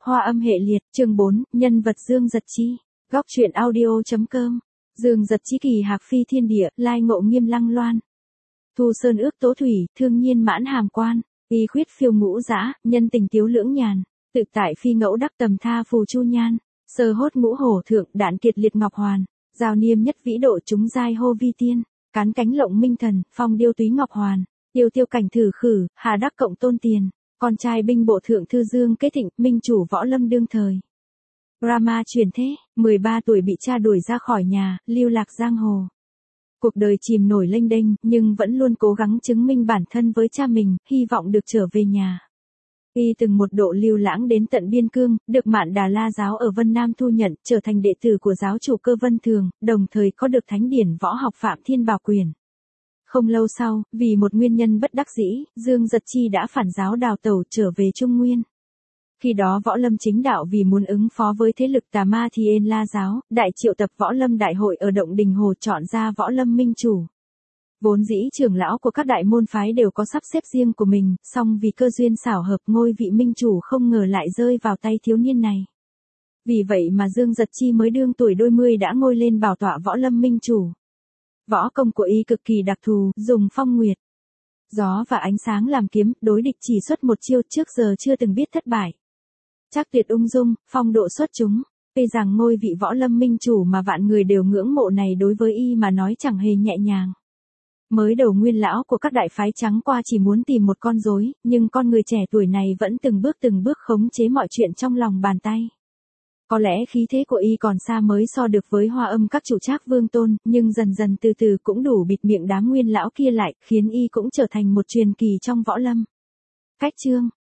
Hoa âm hệ liệt, chương 4, nhân vật Dương Giật Chi. Góc truyện audio.com. Dương Giật Chi kỳ hạc phi thiên địa, lai ngộ nghiêm lăng loan. Thu sơn ước tố thủy, thương nhiên mãn hàm quan. Y khuyết phiêu ngũ dã, nhân tình tiếu lưỡng nhàn. Tự tại phi ngẫu đắc tầm tha phù chu nhan. Sơ hốt ngũ hổ thượng, đạn kiệt liệt ngọc hoàn. Giao niêm nhất vĩ độ chúng giai hô vi tiên. Cán cánh lộng minh thần, phong điêu túy ngọc hoàn. Tiêu tiêu cảnh thử khử, hà đắc cộng tôn tiền. Con trai binh bộ thượng thư Dương kế thịnh, minh chủ võ lâm đương thời. Rama truyền thế, 13 tuổi bị cha đuổi ra khỏi nhà, lưu lạc giang hồ. Cuộc đời chìm nổi lênh đênh, nhưng vẫn luôn cố gắng chứng minh bản thân với cha mình, hy vọng được trở về nhà. Y từng một độ lưu lãng đến tận biên cương, được Mạn Đà La giáo ở Vân Nam thu nhận, trở thành đệ tử của giáo chủ Cơ Vân Thường, đồng thời có được thánh điển võ học Phạm Thiên Bảo Quyền. Không lâu sau, vì một nguyên nhân bất đắc dĩ, Dương Giật Chi đã phản giáo đào tẩu trở về Trung Nguyên. Khi đó võ lâm chính đạo vì muốn ứng phó với thế lực tà ma thì Thiên La giáo, đại triệu tập võ lâm đại hội ở Động Đình Hồ chọn ra võ lâm minh chủ. Vốn dĩ trưởng lão của các đại môn phái đều có sắp xếp riêng của mình, song vì cơ duyên xảo hợp ngôi vị minh chủ không ngờ lại rơi vào tay thiếu niên này. Vì vậy mà Dương Giật Chi mới đương tuổi đôi mươi đã ngôi lên bảo tọa võ lâm minh chủ. Võ công của y cực kỳ đặc thù, dùng phong nguyệt, gió và ánh sáng làm kiếm, đối địch chỉ xuất một chiêu, trước giờ chưa từng biết thất bại. Trác tuyệt ung dung, phong độ xuất chúng. Tuy rằng ngôi vị võ lâm minh chủ mà vạn người đều ngưỡng mộ này đối với y mà nói chẳng hề nhẹ nhàng. Mới đầu nguyên lão của các đại phái trắng qua chỉ muốn tìm một con rối, nhưng con người trẻ tuổi này vẫn từng bước khống chế mọi chuyện trong lòng bàn tay. Có lẽ khí thế của y còn xa mới so được với Hoa âm các chủ Trác Vương Tôn, nhưng dần dần từ từ cũng đủ bịt miệng đám nguyên lão kia lại, khiến y cũng trở thành một truyền kỳ trong võ lâm. Cách chương,